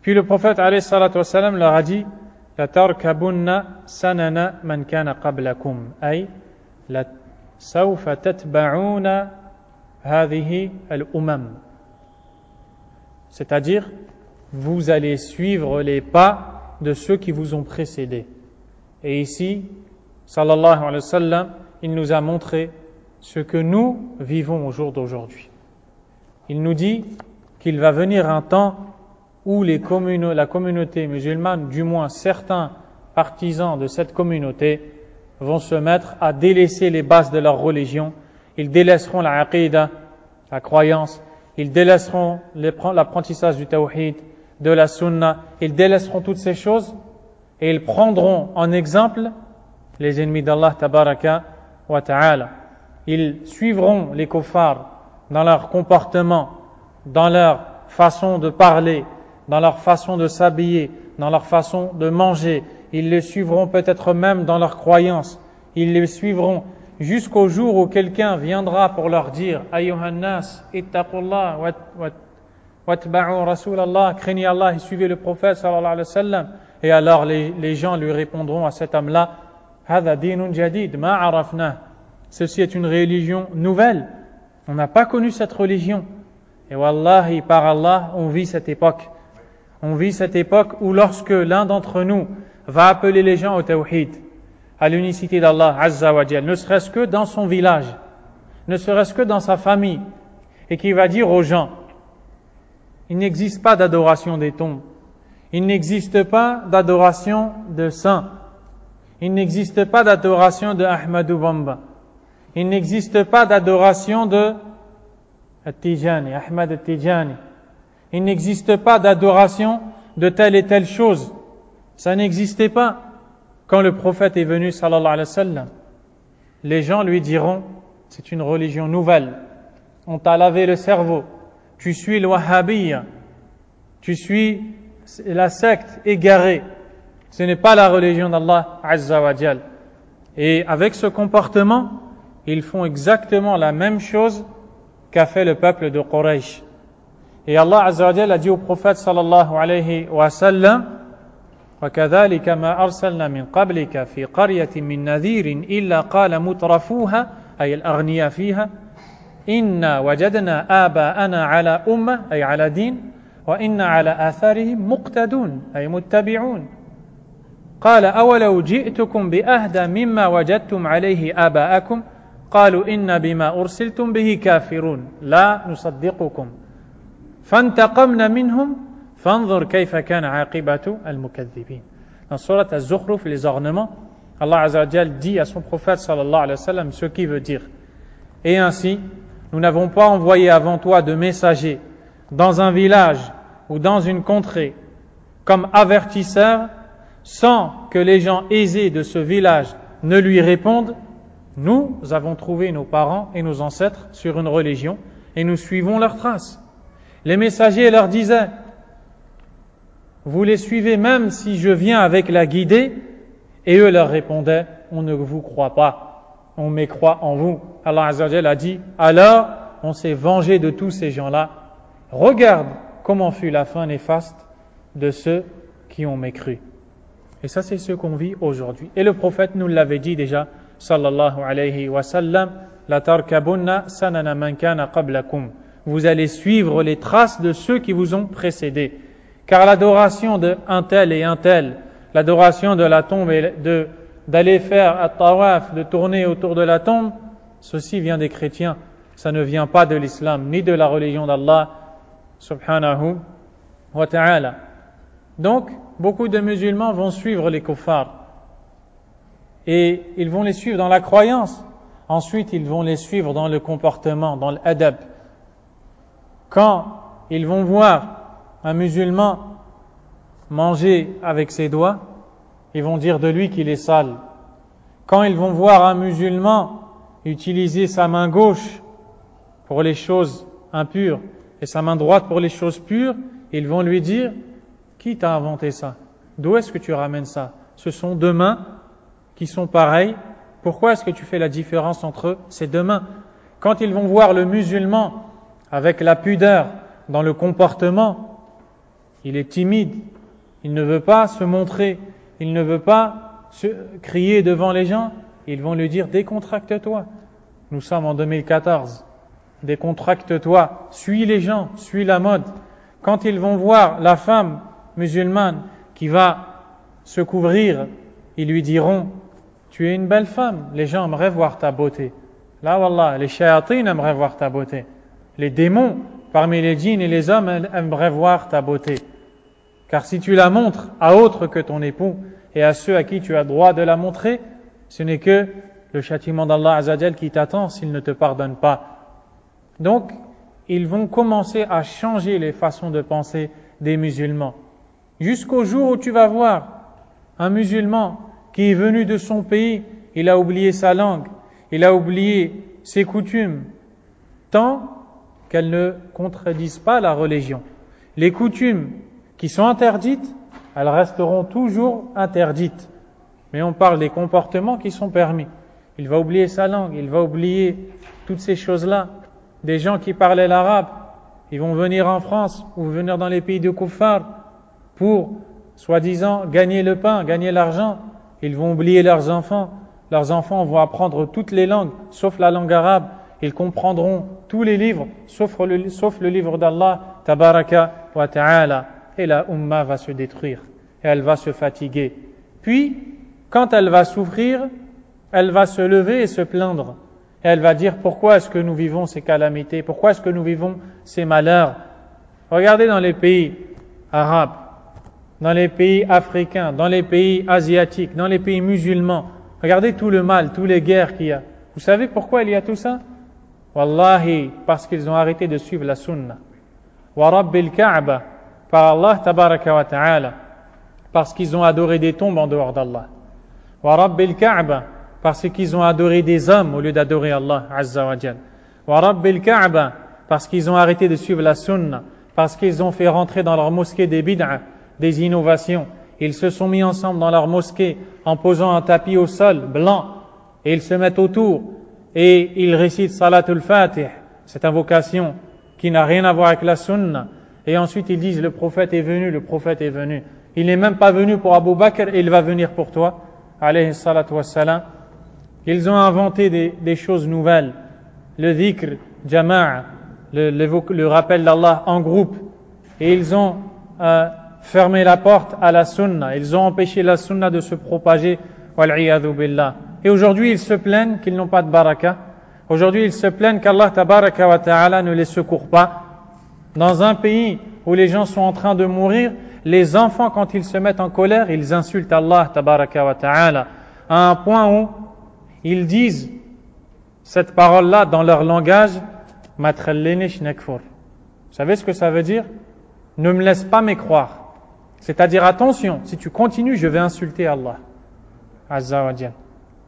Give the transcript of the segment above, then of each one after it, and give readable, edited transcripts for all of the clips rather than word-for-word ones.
Puis le prophète alayhi salatu wassalam leur a dit لَتَرْكَبُنَّ سَنَنَ مَنْ كَانَ قَبْلَكُمْ أي سوف تتبعون هذه الأمم. C'est-à-dire, vous allez suivre les pas de ceux qui vous ont précédés. Et ici, sallallahu alayhi wa sallam, il nous a montré ce que nous vivons au jour d'aujourd'hui. Il nous dit qu'il va venir un temps où la communauté musulmane, du moins certains partisans de cette communauté, vont se mettre à délaisser les bases de leur religion. Ils délaisseront la aqidah, la croyance, ils délaisseront l'apprentissage du tawhid, de la sunna, ils délaisseront toutes ces choses et ils prendront en exemple les ennemis d'Allah tabaraka wa ta'ala. Ils suivront les kuffars dans leur comportement, dans leur façon de parler, dans leur façon de s'habiller, dans leur façon de manger. Ils les suivront peut-être même dans leurs croyances. Ils les suivront jusqu'au jour où quelqu'un viendra pour leur dire « Ayyuhan nas, ittaqullah watba'u rasulallah » craignez Allah et suivez le prophète sallallahu alayhi wa sallam. Et alors les gens lui répondront à cet homme-là « Hadha dinun jadid, ma arafna » Ceci est une religion nouvelle. On n'a pas connu cette religion. Et wallahi, par Allah, on vit cette époque. On vit cette époque où lorsque l'un d'entre nous va appeler les gens au tawhid, à l'unicité d'Allah Azza wa Jal, ne serait-ce que dans son village, ne serait-ce que dans sa famille, et qui va dire aux gens, il n'existe pas d'adoration des tombes, il n'existe pas d'adoration de saints, il n'existe pas d'adoration de Ahmadou Bamba, il n'existe pas d'adoration de At-Tijani, Ahmad At-Tijani, il n'existe pas d'adoration de telle et telle chose. Ça n'existait pas quand le prophète est venu sallallahu alayhi wa sallam. Les gens lui diront, c'est une religion nouvelle. On t'a lavé le cerveau. Tu suis le wahhabiyya. Tu suis la secte égarée. Ce n'est pas la religion d'Allah Azza wa Jal. Et avec ce comportement, ils font exactement la même chose qu'a fait le peuple de Quraysh. Et Allah Azza wa Jal a dit au prophète sallallahu alayhi wa sallam وَكَذَلِكَ مَا أَرْسَلْنَا مِنْ قَبْلِكَ فِي قَرْيَةٍ مِنْ نَذِيرٍ إِلَّا قَالَ مُتْرَفُوهَا أي الأغنياء فيها إِنَّا وَجَدْنَا آبَاءَنَا عَلَى أُمَّةٍ أي على دين وَإِنَّا عَلَى آثَارِهِمْ مُقْتَدُونَ أي متبعون قال أولو جئتكم بأهدى مما وجدتم عليه آباءكم قالوا إن بما أرسلتم به كافرون لا نصدقكم فانتقمنا منهم فانظر كيف كان عاقبة المكذبين. Dans Surat Az-Zukhruf, les ornements, Allah Azza wa Jal dit à son prophète sallallahu alayhi wa sallam ce qui veut dire. Et ainsi, nous n'avons pas envoyé avant toi de messagers dans un village ou dans une contrée comme avertisseurs sans que les gens aisés de ce village ne lui répondent. Nous avons trouvé nos parents et nos ancêtres sur une religion et nous suivons leurs traces. Les messagers leur disaient vous les suivez même si je viens avec la guidée, et eux leur répondaient on ne vous croit pas, on mécroit en vous. Allah Azza wa Jal a dit alors on s'est vengé de tous ces gens-là. Regarde comment fut la fin néfaste de ceux qui ont mécru. Et ça c'est ce qu'on vit aujourd'hui. Et le prophète nous l'avait dit déjà sallallahu alayhi wa sallam la tarkabunna sanana man kana qablakum. Vous allez suivre les traces de ceux qui vous ont précédés. Car l'adoration de un tel et un tel, l'adoration de la tombe et d'aller faire at-tawaf, de tourner autour de la tombe, ceci vient des chrétiens. Ça ne vient pas de l'islam, ni de la religion d'Allah subhanahu wa ta'ala. Donc, beaucoup de musulmans vont suivre les kuffars. Et ils vont les suivre dans la croyance. Ensuite, ils vont les suivre dans le comportement, dans l'adab. Quand ils vont voir un musulman manger avec ses doigts, ils vont dire de lui qu'il est sale. Quand ils vont voir un musulman utiliser sa main gauche pour les choses impures et sa main droite pour les choses pures, ils vont lui dire qui t'a inventé ça? D'où est-ce que tu ramènes ça? Ce sont deux mains qui sont pareilles. Pourquoi est-ce que tu fais la différence entre ces deux mains? Quand ils vont voir le musulman avec la pudeur dans le comportement, il est timide, il ne veut pas se montrer, il ne veut pas crier devant les gens, ils vont lui dire décontracte-toi. Nous sommes en 2014, décontracte-toi, suis les gens, suis la mode. Quand ils vont voir la femme musulmane qui va se couvrir, ils lui diront tu es une belle femme, les gens aimeraient voir ta beauté. Là, wallah, les shayatines aimeraient voir ta beauté. Les démons, parmi les djinns et les hommes, aimeraient voir ta beauté. Car si tu la montres à autre que ton époux et à ceux à qui tu as droit de la montrer, ce n'est que le châtiment d'Allah Azzawajal qui t'attend s'il ne te pardonne pas. Donc, ils vont commencer à changer les façons de penser des musulmans. Jusqu'au jour où tu vas voir un musulman qui est venu de son pays, il a oublié sa langue, il a oublié ses coutumes, tant qu'elles ne contredisent pas la religion. Les coutumes qui sont interdites, elles resteront toujours interdites. Mais on parle des comportements qui sont permis. Il va oublier sa langue, il va oublier toutes ces choses-là. Des gens qui parlaient l'arabe, ils vont venir en France ou venir dans les pays de Kuffar pour, soi-disant, gagner le pain, gagner l'argent. Ils vont oublier leurs enfants. Leurs enfants vont apprendre toutes les langues, sauf la langue arabe. Ils comprendront tous les livres, sauf le livre d'Allah, Tabaraka wa Ta'ala. Et la Ummah va se détruire. Et elle va se fatiguer. Puis, quand elle va souffrir, elle va se lever et se plaindre. Et elle va dire, pourquoi est-ce que nous vivons ces calamités? Pourquoi est-ce que nous vivons ces malheurs? Regardez dans les pays arabes, dans les pays africains, dans les pays asiatiques, dans les pays musulmans. Regardez tout le mal, toutes les guerres qu'il y a. Vous savez pourquoi il y a tout ça? Wallahi, parce qu'ils ont arrêté de suivre la sunna. Wa Rabbil Ka'ba, par Allah tabaraka wa ta'ala, parce qu'ils ont adoré des tombes en dehors d'Allah. Wa Rabbil Ka'ba, parce qu'ils ont adoré des hommes au lieu d'adorer Allah azza wa jal. Wa Rabbil Ka'ba, parce qu'ils ont arrêté de suivre la sunna, parce qu'ils ont fait rentrer dans leur mosquée des bid'a, des innovations. Ils se sont mis ensemble dans leur mosquée en posant un tapis au sol blanc et ils se mettent autour et ils récitent Salatul Fatih, cette invocation qui n'a rien à voir avec la sunna. Et ensuite ils disent le prophète est venu, le prophète est venu. Il n'est même pas venu pour Abu Bakr et il va venir pour toi. Alayhi salatu wassalam. Ils ont inventé des choses nouvelles. Le dhikr, jama'a, le rappel d'Allah en groupe. Et ils ont fermé la porte à la sunna. Ils ont empêché la sunna de se propager. Wal'iyadhu billah. Et aujourd'hui, ils se plaignent qu'ils n'ont pas de baraka. Aujourd'hui, ils se plaignent qu'Allah tabaraka wa ta'ala ne les secourt pas. Dans un pays où les gens sont en train de mourir, les enfants, quand ils se mettent en colère, ils insultent Allah tabaraka wa ta'ala. À un point où ils disent cette parole-là dans leur langage, Matrallinish nekfur. Vous savez ce que ça veut dire? Ne me laisse pas m'écroire. C'est-à-dire, attention, si tu continues, je vais insulter Allah Azza wa Jal.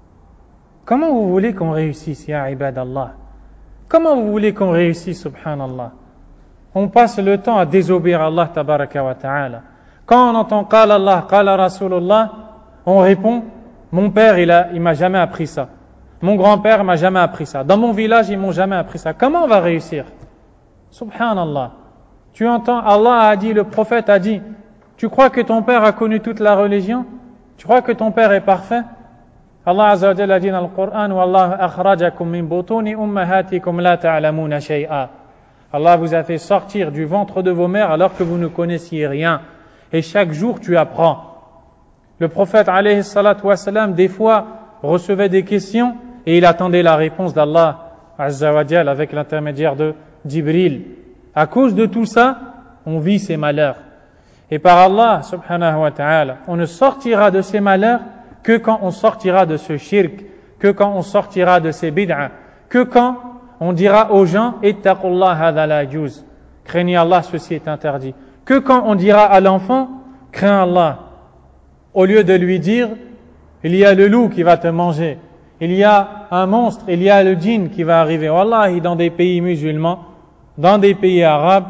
Comment vous voulez qu'on réussisse, ya ibadallah? Comment vous voulez qu'on réussisse, subhanallah? On passe le temps à désobéir à Allah tabaraka wa ta'ala. Quand on entend qala Allah, qala Rasulullah, on répond, mon père il m'a jamais appris ça. Mon grand-père m'a jamais appris ça. Dans mon village, ils m'ont jamais appris ça. Comment on va réussir? Subhanallah. Tu entends, Allah a dit, le prophète a dit, tu crois que ton père a connu toute la religion? Tu crois que ton père est parfait? Allah Azza wa Jalla a dit dans le Coran, Wallahu akhrajakum min butuni ummahatikum la ta'lamuna shay'a. Allah vous a fait sortir du ventre de vos mères alors que vous ne connaissiez rien. Et chaque jour, tu apprends. Le prophète, alayhi salatu wassalam, des fois, recevait des questions et il attendait la réponse d'Allah Azza wa Jalla avec l'intermédiaire de Jibril. À cause de tout ça, on vit ces malheurs. Et par Allah, subhanahu wa ta'ala, on ne sortira de ces malheurs que quand on sortira de ce shirk, que quand on sortira de ces bid'a, que quand on dira aux gens « Ittaqullah hadha la yajuz » craignez Allah, ceci est interdit. Que quand on dira à l'enfant « Crains Allah » au lieu de lui dire « Il y a le loup qui va te manger, il y a un monstre, il y a le djinn qui va arriver. » Wallahi, dans des pays musulmans, dans des pays arabes,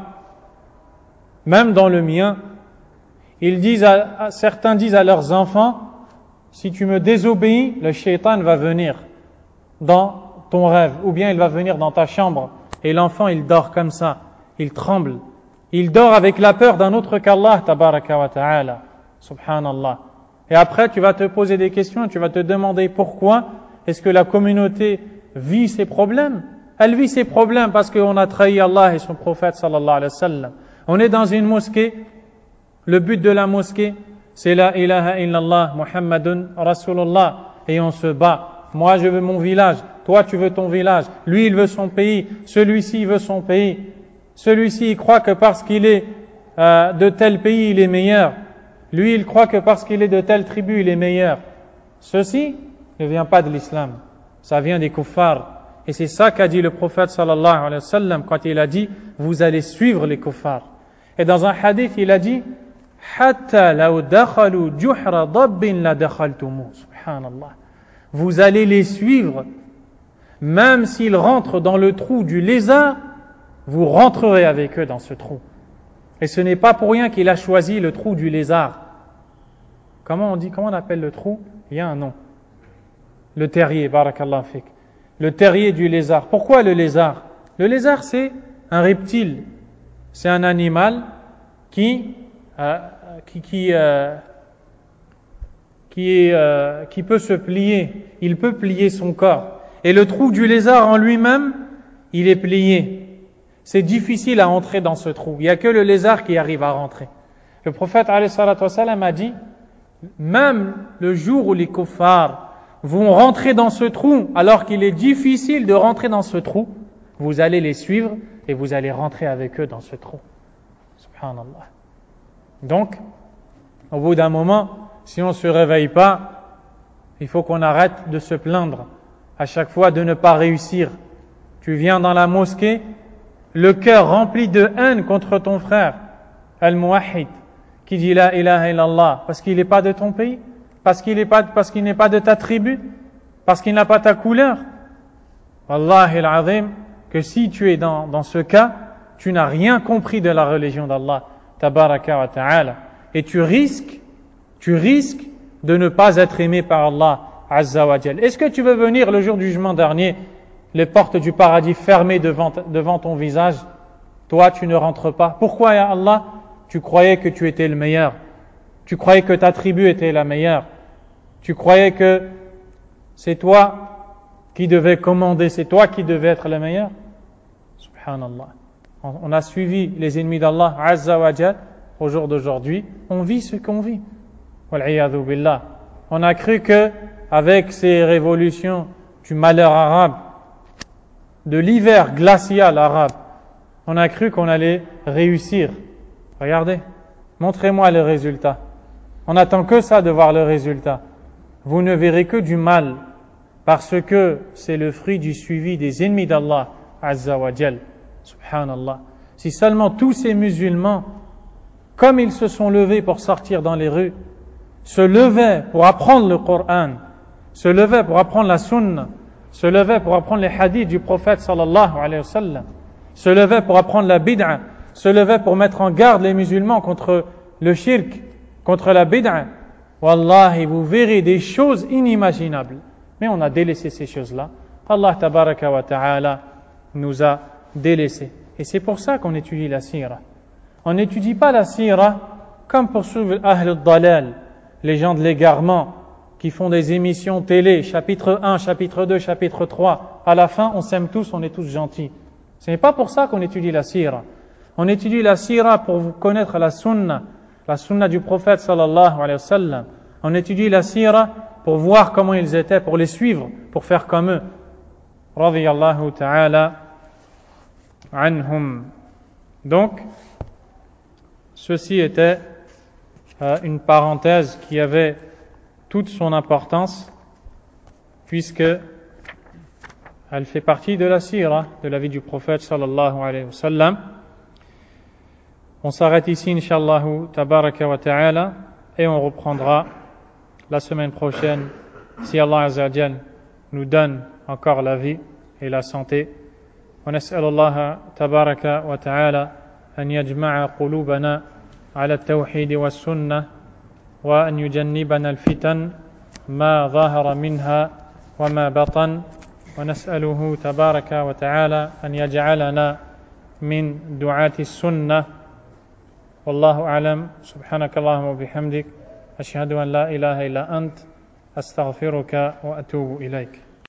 même dans le mien, certains disent à leurs enfants, si tu me désobéis, le shaitan va venir dans ton rêve, ou bien il va venir dans ta chambre. Et l'enfant, il dort comme ça, il tremble. Il dort avec la peur d'un autre qu'Allah, tabaraka wa ta'ala, subhanallah. Et après, tu vas te poser des questions, tu vas te demander pourquoi est-ce que la communauté vit ces problèmes. Elle vit ces problèmes parce qu'on a trahi Allah et son prophète sallallahu alayhi wa sallam. On est dans une mosquée, le but de la mosquée, c'est la ilaha illallah, Muhammadun Rasulullah, et on se bat. Moi, je veux mon village, toi, tu veux ton village, lui, il veut son pays, celui-ci, il veut son pays. Celui-ci, il croit que parce qu'il est de tel pays, il est meilleur. Lui, il croit que parce qu'il est de telle tribu, il est meilleur. Ceci ne vient pas de l'islam, ça vient des kuffars. Et c'est ça qu'a dit le prophète sallallahu alayhi wa sallam quand il a dit « Vous allez suivre les kuffars ». Et dans un hadith, il a dit « Hatta law dakhalu juhra dabbin la dakhaltumu » Subhanallah. Vous allez les suivre, même s'ils rentrent dans le trou du lézard, vous rentrerez avec eux dans ce trou. Et ce n'est pas pour rien qu'il a choisi le trou du lézard. Comment on appelle le trou? Il y a un nom. Le terrier, barakallahu fik. Le terrier du lézard. Pourquoi le lézard? Le lézard, c'est un reptile. C'est un animal qui peut se plier. Il peut plier son corps. Et le trou du lézard en lui-même, il est plié. C'est difficile à entrer dans ce trou. Il n'y a que le lézard qui arrive à rentrer. Le prophète alayhi salatu wassalam a dit, même le jour où les kuffars vont rentrer dans ce trou, alors qu'il est difficile de rentrer dans ce trou, vous allez les suivre et vous allez rentrer avec eux dans ce trou. Subhanallah. Donc, au bout d'un moment, si on ne se réveille pas, il faut qu'on arrête de se plaindre à chaque fois de ne pas réussir. Tu viens dans la mosquée, le cœur rempli de haine contre ton frère, al-muwahhid, qui dit la ilaha illallah, parce qu'il n'est pas de ton pays, parce qu'il n'est pas de ta tribu, parce qu'il n'a pas ta couleur. Wallahi al-azim, que si tu es dans ce cas, tu n'as rien compris de la religion d'Allah, tabaraka wa ta'ala, et tu risques de ne pas être aimé par Allah, azza wa jal. Est-ce que tu veux venir le jour du jugement dernier, les portes du paradis fermées devant ton visage? Toi, tu ne rentres pas. Pourquoi, ya Allah? Tu croyais que tu étais le meilleur. Tu croyais que ta tribu était la meilleure. Tu croyais que c'est toi qui devais commander, c'est toi qui devais être le meilleur. Subhanallah. On a suivi les ennemis d'Allah, azza wa jal. Au jour d'aujourd'hui, on vit ce qu'on vit. Wal'iyadhu billah. On a cru que, avec ces révolutions du malheur arabe, de l'hiver glacial arabe, on a cru qu'on allait réussir. Regardez, montrez-moi le résultat. On n'attend que ça de voir le résultat. Vous ne verrez que du mal, parce que c'est le fruit du suivi des ennemis d'Allah, azza wa jal, subhanallah. Si seulement tous ces musulmans, comme ils se sont levés pour sortir dans les rues, se levaient pour apprendre le Coran, se levaient pour apprendre la sunna, se levaient pour apprendre les hadiths du prophète sallallahu alayhi wa sallam, se levaient pour apprendre la bid'a, se levaient pour mettre en garde les musulmans contre le shirk, contre la bid'a. Wallahi, vous verrez des choses inimaginables. Mais on a délaissé ces choses-là. Allah tabaraka wa ta'ala nous a délaissés. Et c'est pour ça qu'on étudie la sira. On n'étudie pas la sira comme pour suivre Ahl al-Dalal, les gens de l'égarement, qui font des émissions télé, chapitre 1, chapitre 2, chapitre 3. À la fin, on s'aime tous, on est tous gentils. Ce n'est pas pour ça qu'on étudie la sira. On étudie la sira pour connaître la sunna du prophète sallallahu alayhi wa sallam. On étudie la sira pour voir comment ils étaient, pour les suivre, pour faire comme eux. Radiyallahu ta'ala anhum. Donc, ceci était une parenthèse qui avait toute son importance, puisque elle fait partie de la sira, de la vie du prophète sallallahu alayhi wa sallam. On s'arrête ici, inshallah, tabaraka wa ta'ala, et on reprendra la semaine prochaine, si Allah azza wa jal nous donne encore la vie et la santé. ونسأل الله تبارك وتعالى أن يجمع قلوبنا على التوحيد والسنة وأن يجنبنا الفتن ما ظهر منها وما بطن ونسأله تبارك وتعالى أن يجعلنا من دعاة السنة والله أعلم. سبحانك اللهم وبحمدك أشهد أن لا إله إلا أنت أستغفرك وأتوب إليك.